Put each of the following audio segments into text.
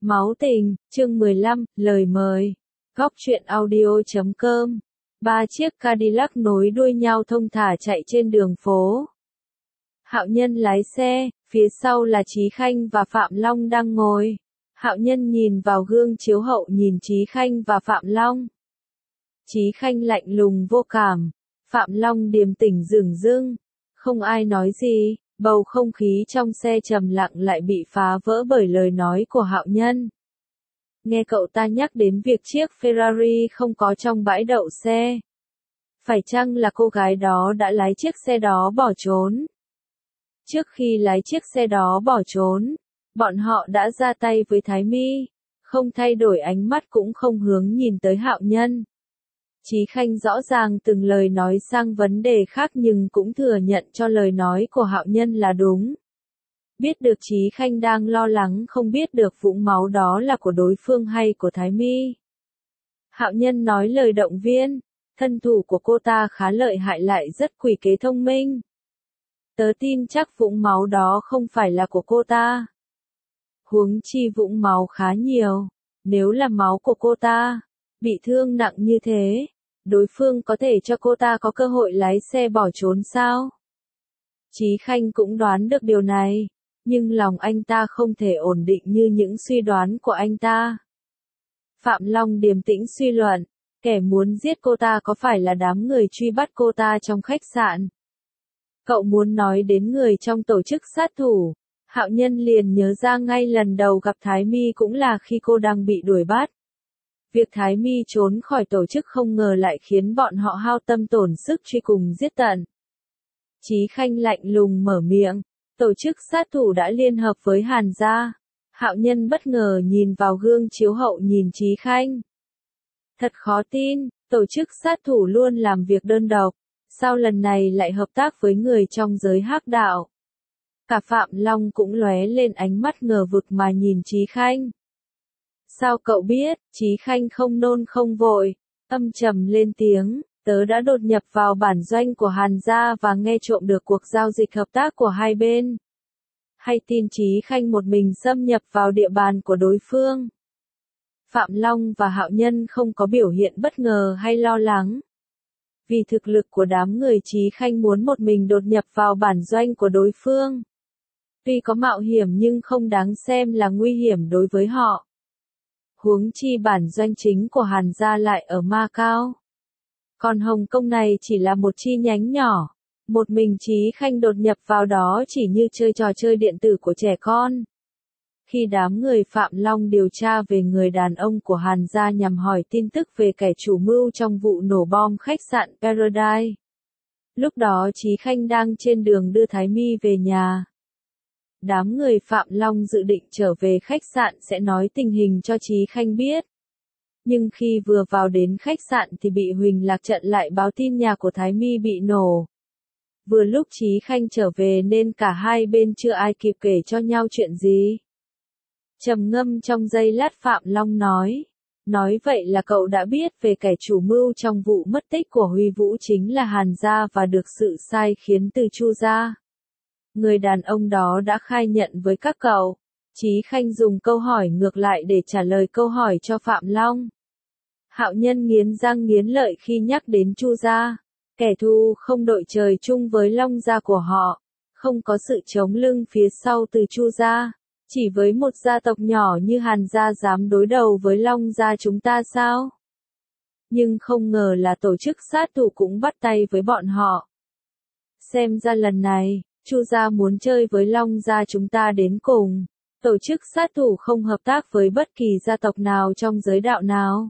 Máu tình, chương 15, lời mời. Góc truyện audio.com. 3 chiếc Cadillac nối đuôi nhau thông thả chạy trên đường phố. Hạo Nhân lái xe, phía sau là Chí Khanh và Phạm Long đang ngồi. Hạo Nhân nhìn vào gương chiếu hậu nhìn Chí Khanh và Phạm Long. Chí Khanh lạnh lùng vô cảm, Phạm Long điềm tĩnh dửng dưng. Không ai nói gì, bầu không khí trong xe trầm lặng lại bị phá vỡ bởi lời nói của Hạo Nhân. Nghe cậu ta nhắc đến việc chiếc Ferrari không có trong bãi đậu xe. Phải chăng là cô gái đó đã lái chiếc xe đó bỏ trốn? Trước khi lái chiếc xe đó bỏ trốn, bọn họ đã ra tay với Thái My, không thay đổi ánh mắt cũng không hướng nhìn tới Hạo Nhân. Chí Khanh rõ ràng từng lời nói sang vấn đề khác nhưng cũng thừa nhận cho lời nói của Hạo Nhân là đúng. Biết được Chí Khanh đang lo lắng không biết được vũng máu đó là của đối phương hay của Thái My. Hạo Nhân nói lời động viên, thân thủ của cô ta khá lợi hại lại rất quỷ kế thông minh. Tớ tin chắc vũng máu đó không phải là của cô ta. Huống chi vũng máu khá nhiều, nếu là máu của cô ta, bị thương nặng như thế, đối phương có thể cho cô ta có cơ hội lái xe bỏ trốn sao? Chí Khanh cũng đoán được điều này, nhưng lòng anh ta không thể ổn định như những suy đoán của anh ta. Phạm Long điềm tĩnh suy luận, kẻ muốn giết cô ta có phải là đám người truy bắt cô ta trong khách sạn? Cậu muốn nói đến người trong tổ chức sát thủ. Hạo Nhân liền nhớ ra ngay lần đầu gặp Thái My cũng là khi cô đang bị đuổi bắt. Việc Thái My trốn khỏi tổ chức không ngờ lại khiến bọn họ hao tâm tổn sức truy cùng giết tận. Chí Khanh lạnh lùng mở miệng, tổ chức sát thủ đã liên hợp với Hàn gia. Hạo Nhân bất ngờ nhìn vào gương chiếu hậu nhìn Chí Khanh. Thật khó tin, tổ chức sát thủ luôn làm việc đơn độc, sao lần này lại hợp tác với người trong giới hắc đạo? Cả Phạm Long cũng lóe lên ánh mắt ngờ vực mà nhìn Chí Khanh. Sao cậu biết? Chí Khanh không nôn không vội, âm trầm lên tiếng, tớ đã đột nhập vào bản doanh của Hàn gia và nghe trộm được cuộc giao dịch hợp tác của hai bên. Hay tin Chí Khanh một mình xâm nhập vào địa bàn của đối phương? Phạm Long và Hạo Nhân không có biểu hiện bất ngờ hay lo lắng. Vì thực lực của đám người Chí Khanh muốn một mình đột nhập vào bản doanh của đối phương. Tuy có mạo hiểm nhưng không đáng xem là nguy hiểm đối với họ. Huống chi bản doanh chính của Hàn gia lại ở Macau. Còn Hồng Kông này chỉ là một chi nhánh nhỏ. Một mình Chí Khanh đột nhập vào đó chỉ như chơi trò chơi điện tử của trẻ con. Khi đám người Phạm Long điều tra về người đàn ông của Hàn gia nhằm hỏi tin tức về kẻ chủ mưu trong vụ nổ bom khách sạn Paradise. Lúc đó Chí Khanh đang trên đường đưa Thái My về nhà. Đám người Phạm Long dự định trở về khách sạn sẽ nói tình hình cho Chí Khanh biết. Nhưng khi vừa vào đến khách sạn thì bị Huỳnh Lạc Trận lại báo tin nhà của Thái My bị nổ. Vừa lúc Chí Khanh trở về nên cả hai bên chưa ai kịp kể cho nhau chuyện gì. Trầm ngâm trong giây lát Phạm Long nói vậy là cậu đã biết về kẻ chủ mưu trong vụ mất tích của Huy Vũ chính là Hàn gia và được sự sai khiến từ Chu gia. Người đàn ông đó đã khai nhận với các cậu. Chí Khanh dùng câu hỏi ngược lại để trả lời câu hỏi cho Phạm Long. Hạo Nhân nghiến răng nghiến lợi khi nhắc đến Chu gia. Kẻ thù không đội trời chung với Long gia của họ. Không có sự chống lưng phía sau từ Chu gia. Chỉ với một gia tộc nhỏ như Hàn gia dám đối đầu với Long gia chúng ta sao? Nhưng không ngờ là tổ chức sát thủ cũng bắt tay với bọn họ. Xem ra lần này, Chu gia muốn chơi với Long gia chúng ta đến cùng. Tổ chức sát thủ không hợp tác với bất kỳ gia tộc nào trong giới đạo nào.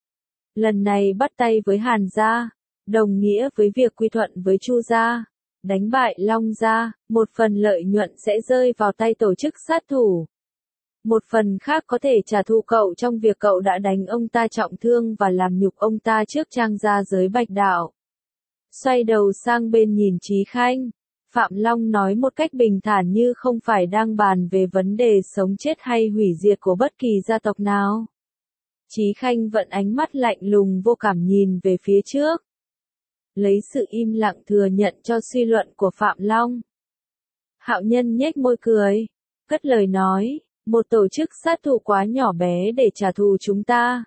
Lần này bắt tay với Hàn gia, đồng nghĩa với việc quy thuận với Chu gia. Đánh bại Long gia, một phần lợi nhuận sẽ rơi vào tay tổ chức sát thủ. Một phần khác có thể trả thù cậu trong việc cậu đã đánh ông ta trọng thương và làm nhục ông ta trước trang gia giới Bạch đạo. Xoay đầu sang bên nhìn Chí Khanh, Phạm Long nói một cách bình thản như không phải đang bàn về vấn đề sống chết hay hủy diệt của bất kỳ gia tộc nào. Chí Khanh vận ánh mắt lạnh lùng vô cảm nhìn về phía trước. Lấy sự im lặng thừa nhận cho suy luận của Phạm Long. Hạo Nhân nhếch môi cười, cất lời nói, Một tổ chức sát thủ quá nhỏ bé để trả thù chúng ta.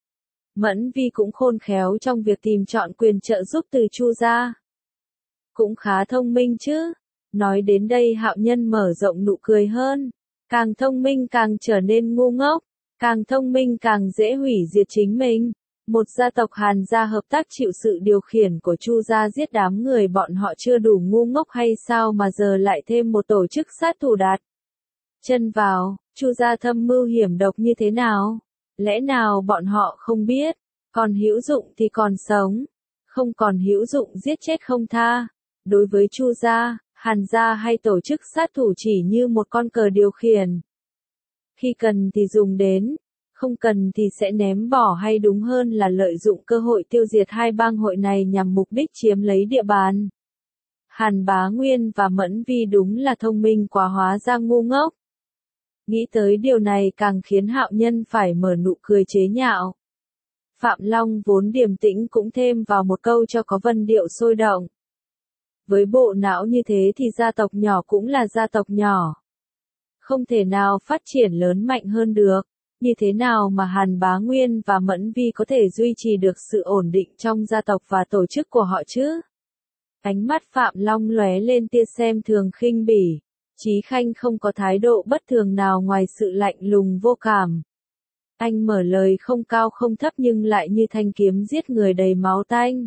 Mẫn Vi cũng khôn khéo trong việc tìm chọn quyền trợ giúp từ Chu gia. Cũng khá thông minh chứ. Nói đến đây Hạo Nhân mở rộng nụ cười hơn. Càng thông minh càng trở nên ngu ngốc. Càng thông minh càng dễ hủy diệt chính mình. Một gia tộc Hàn gia hợp tác chịu sự điều khiển của Chu gia giết đám người bọn họ chưa đủ ngu ngốc hay sao mà giờ lại thêm một tổ chức sát thủ đạt chân vào. Chu gia thâm mưu hiểm độc như thế nào? Lẽ nào bọn họ không biết? Còn hữu dụng thì còn sống, không còn hữu dụng giết chết không tha. Đối với Chu gia, Hàn gia hay tổ chức sát thủ chỉ như một con cờ điều khiển. Khi cần thì dùng đến, không cần thì sẽ ném bỏ, hay đúng hơn là lợi dụng cơ hội tiêu diệt hai bang hội này nhằm mục đích chiếm lấy địa bàn. Hàn Bá Nguyên và Mẫn Vi đúng là thông minh quá hóa ra ngu ngốc. Nghĩ tới điều này càng khiến Hạo Nhân phải mở nụ cười chế nhạo. Phạm Long vốn điềm tĩnh cũng thêm vào một câu cho có vân điệu sôi động. Với bộ não như thế thì gia tộc nhỏ cũng là gia tộc nhỏ. Không thể nào phát triển lớn mạnh hơn được. Như thế nào mà Hàn Bá Nguyên và Mẫn Vi có thể duy trì được sự ổn định trong gia tộc và tổ chức của họ chứ? Ánh mắt Phạm Long lóe lên tia xem thường khinh bỉ. Chí Khanh không có thái độ bất thường nào ngoài sự lạnh lùng vô cảm. Anh mở lời không cao không thấp nhưng lại như thanh kiếm giết người đầy máu tanh.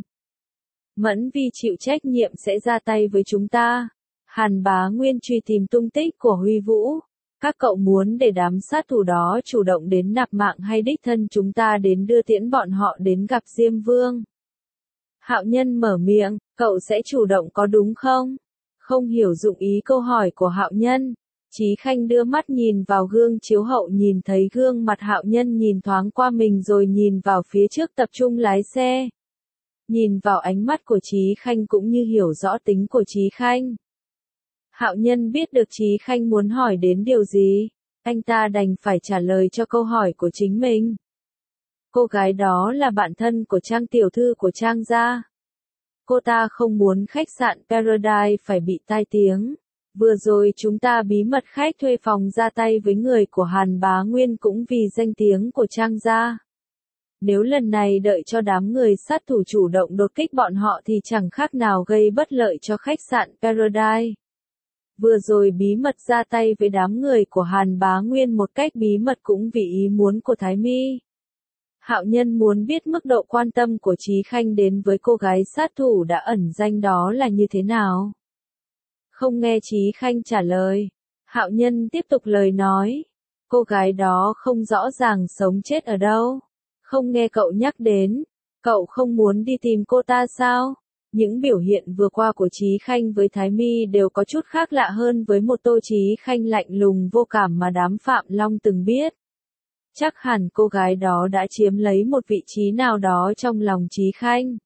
Mẫn Vi chịu trách nhiệm sẽ ra tay với chúng ta. Hàn Bá Nguyên truy tìm tung tích của Huy Vũ. Các cậu muốn để đám sát thủ đó chủ động đến nạp mạng hay đích thân chúng ta đến đưa tiễn bọn họ đến gặp Diêm Vương? Hạo Nhân mở miệng, cậu sẽ chủ động có đúng không? Không hiểu dụng ý câu hỏi của Hạo Nhân. Chí Khanh đưa mắt nhìn vào gương chiếu hậu, nhìn thấy gương mặt Hạo Nhân nhìn thoáng qua mình rồi nhìn vào phía trước tập trung lái xe. Nhìn vào ánh mắt của Chí Khanh cũng như hiểu rõ tính của Chí Khanh. Hạo Nhân biết được Chí Khanh muốn hỏi đến điều gì, anh ta đành phải trả lời cho câu hỏi của chính mình. Cô gái đó là bạn thân của Trang tiểu thư của Trang gia. Cô ta không muốn khách sạn Paradise phải bị tai tiếng. Vừa rồi chúng ta bí mật khách thuê phòng ra tay với người của Hàn Bá Nguyên cũng vì danh tiếng của Trang gia. Nếu lần này đợi cho đám người sát thủ chủ động đột kích bọn họ thì chẳng khác nào gây bất lợi cho khách sạn Paradise. Vừa rồi bí mật ra tay với đám người của Hàn Bá Nguyên một cách bí mật cũng vì ý muốn của Thái Mi. Hạo Nhân muốn biết mức độ quan tâm của Chí Khanh đến với cô gái sát thủ đã ẩn danh đó là như thế nào. Không nghe Chí Khanh trả lời, Hạo Nhân tiếp tục lời nói. Cô gái đó không rõ ràng sống chết ở đâu. Không nghe cậu nhắc đến. Cậu không muốn đi tìm cô ta sao? Những biểu hiện vừa qua của Chí Khanh với Thái Mi đều có chút khác lạ hơn với một Tô Chí Khanh lạnh lùng vô cảm mà đám Phạm Long từng biết. Chắc hẳn cô gái đó đã chiếm lấy một vị trí nào đó trong lòng Chí Khanh.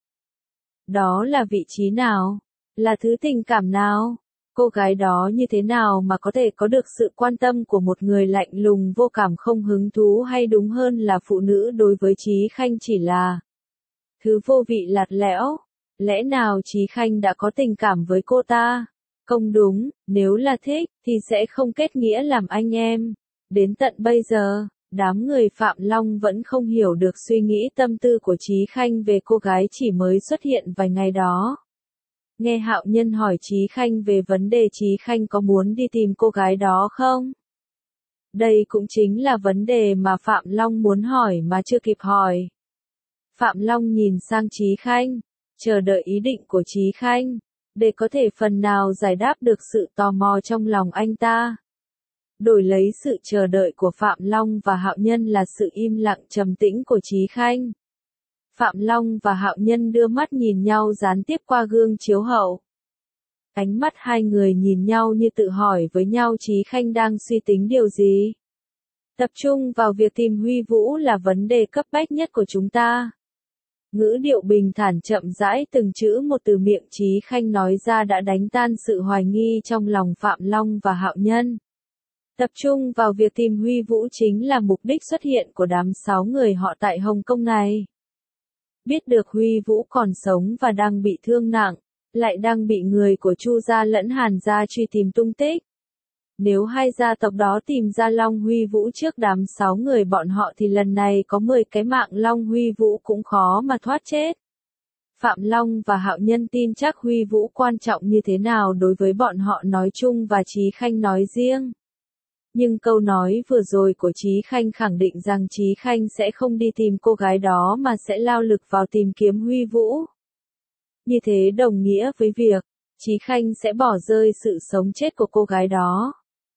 Đó là vị trí nào? Là thứ tình cảm nào? Cô gái đó như thế nào mà có thể có được sự quan tâm của một người lạnh lùng vô cảm không hứng thú, hay đúng hơn là phụ nữ đối với Chí Khanh chỉ là thứ vô vị lạt lẽo? Lẽ nào Chí Khanh đã có tình cảm với cô ta? Không đúng, nếu là thích, thì sẽ không kết nghĩa làm anh em. Đến tận bây giờ, đám người Phạm Long vẫn không hiểu được suy nghĩ tâm tư của Chí Khanh về cô gái chỉ mới xuất hiện vài ngày đó. Nghe Hạo Nhân hỏi Chí Khanh về vấn đề Chí Khanh có muốn đi tìm cô gái đó không? Đây cũng chính là vấn đề mà Phạm Long muốn hỏi mà chưa kịp hỏi. Phạm Long nhìn sang Chí Khanh, chờ đợi ý định của Chí Khanh, để có thể phần nào giải đáp được sự tò mò trong lòng anh ta. Đổi lấy sự chờ đợi của Phạm Long và Hạo Nhân là sự im lặng trầm tĩnh của Chí Khanh. Phạm Long và Hạo Nhân đưa mắt nhìn nhau gián tiếp qua gương chiếu hậu. Ánh mắt hai người nhìn nhau như tự hỏi với nhau Chí Khanh đang suy tính điều gì. Tập trung vào việc tìm Huy Vũ là vấn đề cấp bách nhất của chúng ta. Ngữ điệu bình thản chậm rãi từng chữ một từ miệng Chí Khanh nói ra đã đánh tan sự hoài nghi trong lòng Phạm Long và Hạo Nhân. Tập trung vào việc tìm Huy Vũ chính là mục đích xuất hiện của đám 6 người họ tại Hồng Kông này. Biết được Huy Vũ còn sống và đang bị thương nặng, lại đang bị người của Chu gia lẫn Hàn gia truy tìm tung tích. Nếu hai gia tộc đó tìm ra Long Huy Vũ trước đám 6 người bọn họ thì lần này có 10 cái mạng Long Huy Vũ cũng khó mà thoát chết. Phạm Long và Hạo Nhân tin chắc Huy Vũ quan trọng như thế nào đối với bọn họ nói chung và Chí Khanh nói riêng. Nhưng câu nói vừa rồi của Chí Khanh khẳng định rằng Chí Khanh sẽ không đi tìm cô gái đó mà sẽ lao lực vào tìm kiếm Huy Vũ. Như thế đồng nghĩa với việc, Chí Khanh sẽ bỏ rơi sự sống chết của cô gái đó.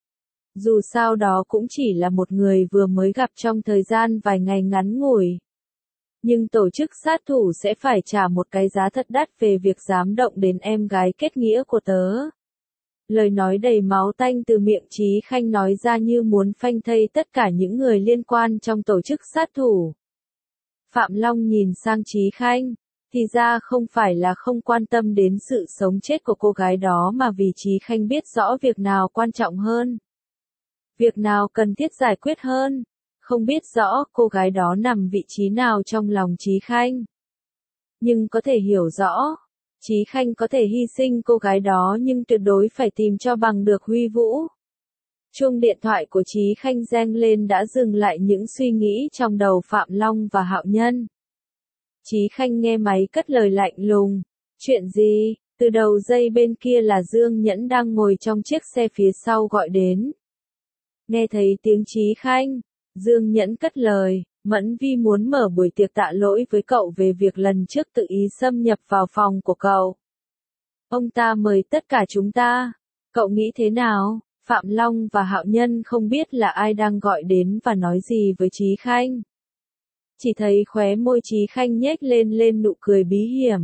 Dù sao đó cũng chỉ là một người vừa mới gặp trong thời gian vài ngày ngắn ngủi. Nhưng tổ chức sát thủ sẽ phải trả một cái giá thật đắt về việc dám động đến em gái kết nghĩa của tớ. Lời nói đầy máu tanh từ miệng Chí Khanh nói ra như muốn phanh thây tất cả những người liên quan trong tổ chức sát thủ. Phạm Long nhìn sang Chí Khanh, thì ra không phải là không quan tâm đến sự sống chết của cô gái đó mà vì Chí Khanh biết rõ việc nào quan trọng hơn. Việc nào cần thiết giải quyết hơn. Không biết rõ cô gái đó nằm vị trí nào trong lòng Chí Khanh. Nhưng có thể hiểu rõ, Chí Khanh có thể hy sinh cô gái đó nhưng tuyệt đối phải tìm cho bằng được Huy Vũ. Chuông điện thoại của Chí Khanh reng lên đã dừng lại những suy nghĩ trong đầu Phạm Long và Hạo Nhân. Chí Khanh nghe máy cất lời lạnh lùng. Chuyện gì? Từ đầu dây bên kia là Dương Nhẫn đang ngồi trong chiếc xe phía sau gọi đến. Nghe thấy tiếng Chí Khanh, Dương Nhẫn cất lời, Mẫn Vi muốn mở buổi tiệc tạ lỗi với cậu về việc lần trước tự ý xâm nhập vào phòng của cậu. Ông ta mời tất cả chúng ta. Cậu nghĩ thế nào? Phạm Long và Hạo Nhân không biết là ai đang gọi đến và nói gì với Chí Khanh. Chỉ thấy khóe môi Chí Khanh nhếch lên nụ cười bí hiểm.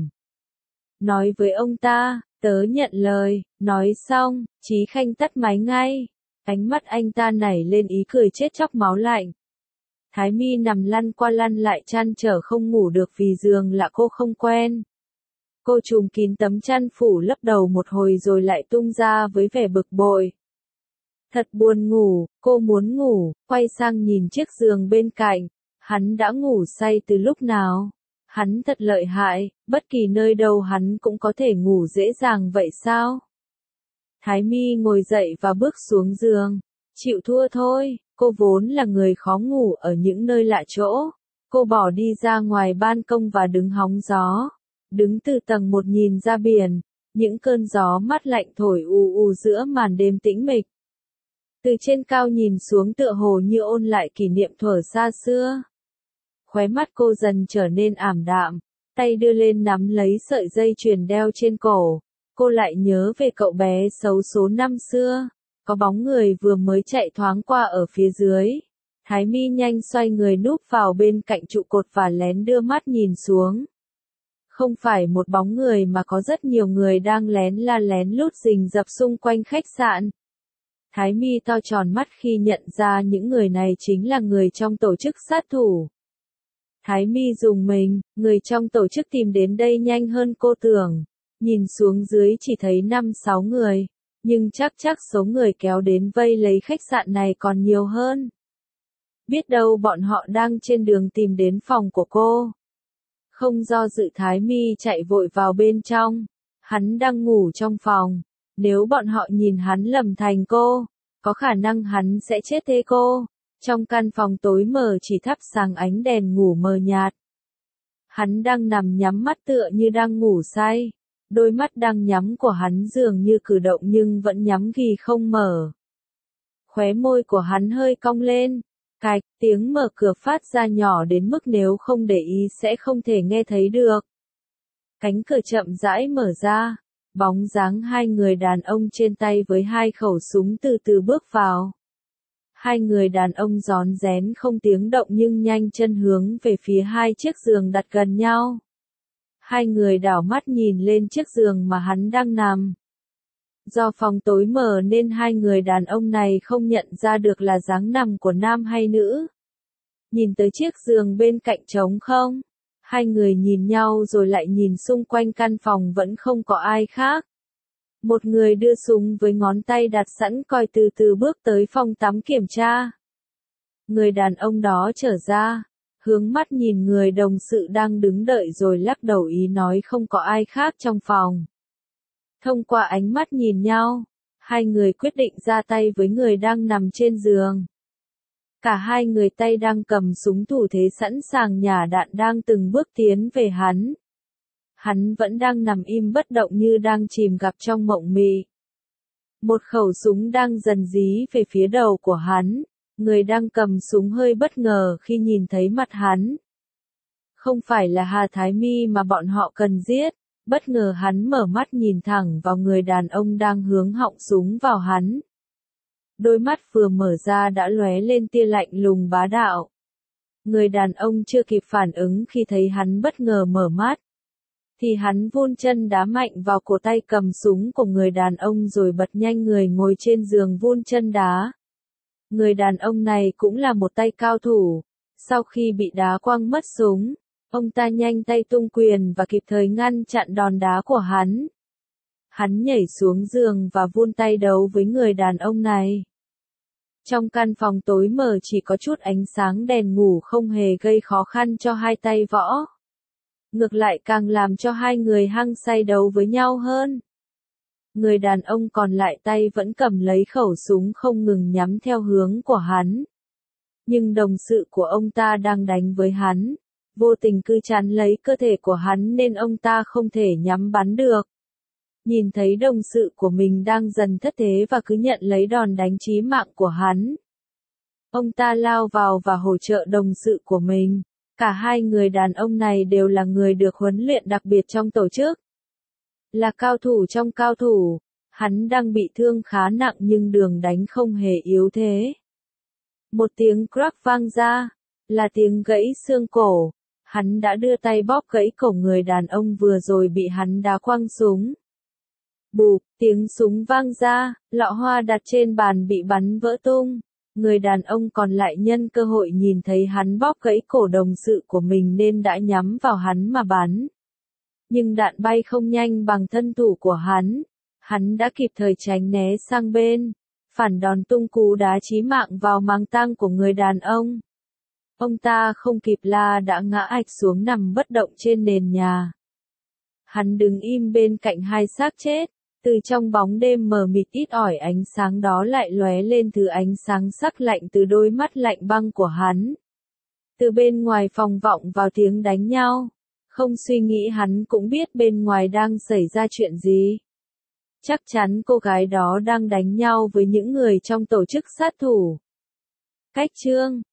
Nói với ông ta, tớ nhận lời, nói xong, Chí Khanh tắt máy ngay. Ánh mắt anh ta nảy lên ý cười chết chóc máu lạnh. Thái Mi nằm lăn qua lăn lại chăn trở không ngủ được vì giường là cô không quen. Cô trùm kín tấm chăn phủ lấp đầu một hồi rồi lại tung ra với vẻ bực bội. Thật buồn ngủ, cô muốn ngủ, quay sang nhìn chiếc giường bên cạnh. Hắn đã ngủ say từ lúc nào? Hắn thật lợi hại, bất kỳ nơi đâu hắn cũng có thể ngủ dễ dàng vậy sao? Thái Mi ngồi dậy và bước xuống giường. Chịu thua thôi, cô vốn là người khó ngủ ở những nơi lạ chỗ. Cô bỏ đi ra ngoài ban công và đứng hóng gió. Đứng từ tầng 1 nhìn ra biển, những cơn gió mát lạnh thổi ù ù giữa màn đêm tĩnh mịch. Từ trên cao nhìn xuống tựa hồ như ôn lại kỷ niệm thuở xa xưa. Khóe mắt cô dần trở nên ảm đạm, tay đưa lên nắm lấy sợi dây chuyền đeo trên cổ. Cô lại nhớ về cậu bé xấu số năm xưa, có bóng người vừa mới chạy thoáng qua ở phía dưới. Thái Mi nhanh xoay người núp vào bên cạnh trụ cột và lén đưa mắt nhìn xuống. Không phải một bóng người mà có rất nhiều người đang lén lút rình rập xung quanh khách sạn. Thái Mi to tròn mắt khi nhận ra những người này chính là người trong tổ chức sát thủ. Thái Mi rùng mình, người trong tổ chức tìm đến đây nhanh hơn cô tưởng. Nhìn xuống dưới chỉ thấy 5-6 người, nhưng chắc số người kéo đến vây lấy khách sạn này còn nhiều hơn. Biết đâu bọn họ đang trên đường tìm đến phòng của cô. Không do dự Thái Mi chạy vội vào bên trong. Hắn đang ngủ trong phòng. Nếu bọn họ nhìn hắn lầm thành cô, có khả năng hắn sẽ chết thế cô. Trong căn phòng tối mờ chỉ thắp sáng ánh đèn ngủ mờ nhạt. Hắn đang nằm nhắm mắt tựa như đang ngủ say. Đôi mắt đang nhắm của hắn dường như cử động nhưng vẫn nhắm ghì không mở. Khóe môi của hắn hơi cong lên. Cạch, tiếng mở cửa phát ra nhỏ đến mức nếu không để ý sẽ không thể nghe thấy được. Cánh cửa chậm rãi mở ra. Bóng dáng hai người đàn ông trên tay với hai khẩu súng từ từ bước vào. Hai người đàn ông rón rén không tiếng động nhưng nhanh chân hướng về phía hai chiếc giường đặt gần nhau. Hai người đảo mắt nhìn lên chiếc giường mà hắn đang nằm. Do phòng tối mờ nên hai người đàn ông này không nhận ra được là dáng nằm của nam hay nữ. Nhìn tới chiếc giường bên cạnh trống không? Hai người nhìn nhau rồi lại nhìn xung quanh căn phòng vẫn không có ai khác. Một người đưa súng với ngón tay đặt sẵn còi từ từ bước tới phòng tắm kiểm tra. Người đàn ông đó trở ra, hướng mắt nhìn người đồng sự đang đứng đợi rồi lắc đầu ý nói không có ai khác trong phòng. Thông qua ánh mắt nhìn nhau, Hai người quyết định ra tay với người đang nằm trên giường. Cả hai người tay đang cầm súng thủ thế sẵn sàng nhả đạn đang từng bước tiến về hắn. Hắn vẫn đang nằm im bất động như đang chìm gặp trong mộng mị. Một khẩu súng đang dần dí về phía đầu của hắn. Người đang cầm súng hơi bất ngờ khi nhìn thấy mặt hắn. Không phải là Hà Thái Mi mà bọn họ cần giết. Bất ngờ hắn mở mắt nhìn thẳng vào người đàn ông đang hướng họng súng vào hắn. Đôi mắt vừa mở ra đã lóe lên tia lạnh lùng bá đạo. Người đàn ông chưa kịp phản ứng khi thấy hắn bất ngờ mở mắt. Thì hắn vươn chân đá mạnh vào cổ tay cầm súng của người đàn ông rồi bật nhanh người ngồi trên giường vươn chân đá. Người đàn ông này cũng là một tay cao thủ. Sau khi bị đá quăng mất súng, ông ta nhanh tay tung quyền và kịp thời ngăn chặn đòn đá của hắn. Hắn nhảy xuống giường và vươn tay đấu với người đàn ông này. Trong căn phòng tối mờ chỉ có chút ánh sáng đèn ngủ không hề gây khó khăn cho hai tay võ. Ngược lại càng làm cho hai người hăng say đấu với nhau hơn. Người đàn ông còn lại tay vẫn cầm lấy khẩu súng không ngừng nhắm theo hướng của hắn. Nhưng đồng sự của ông ta đang đánh với hắn. Vô tình cứ chắn lấy cơ thể của hắn nên ông ta không thể nhắm bắn được. Nhìn thấy đồng sự của mình đang dần thất thế và cứ nhận lấy đòn đánh chí mạng của hắn. Ông ta lao vào và hỗ trợ đồng sự của mình. Cả hai người đàn ông này đều là người được huấn luyện đặc biệt trong tổ chức. Là cao thủ trong cao thủ. Hắn đang bị thương khá nặng nhưng đường đánh không hề yếu thế. Một tiếng crack vang ra. Là tiếng gãy xương cổ. Hắn đã đưa tay bóp gãy cổ người đàn ông vừa rồi bị hắn đá quăng súng. Bụp, tiếng súng vang ra, lọ hoa đặt trên bàn bị bắn vỡ tung. Người đàn ông còn lại nhân cơ hội nhìn thấy hắn bóp gãy cổ đồng sự của mình nên đã nhắm vào hắn mà bắn. Nhưng đạn bay không nhanh bằng thân thủ của hắn. Hắn đã kịp thời tránh né sang bên. Phản đòn tung cú đá chí mạng vào màng tang của người đàn ông. Ông ta không kịp la đã ngã ạch xuống nằm bất động trên nền nhà. Hắn đứng im bên cạnh hai xác chết. Từ trong bóng đêm mờ mịt ít ỏi ánh sáng đó lại lóe lên thứ ánh sáng sắc lạnh từ đôi mắt lạnh băng của hắn. Từ bên ngoài phòng vọng vào tiếng đánh nhau. Không suy nghĩ hắn cũng biết bên ngoài đang xảy ra chuyện gì. Chắc chắn cô gái đó đang đánh nhau với những người trong tổ chức sát thủ. Cách chương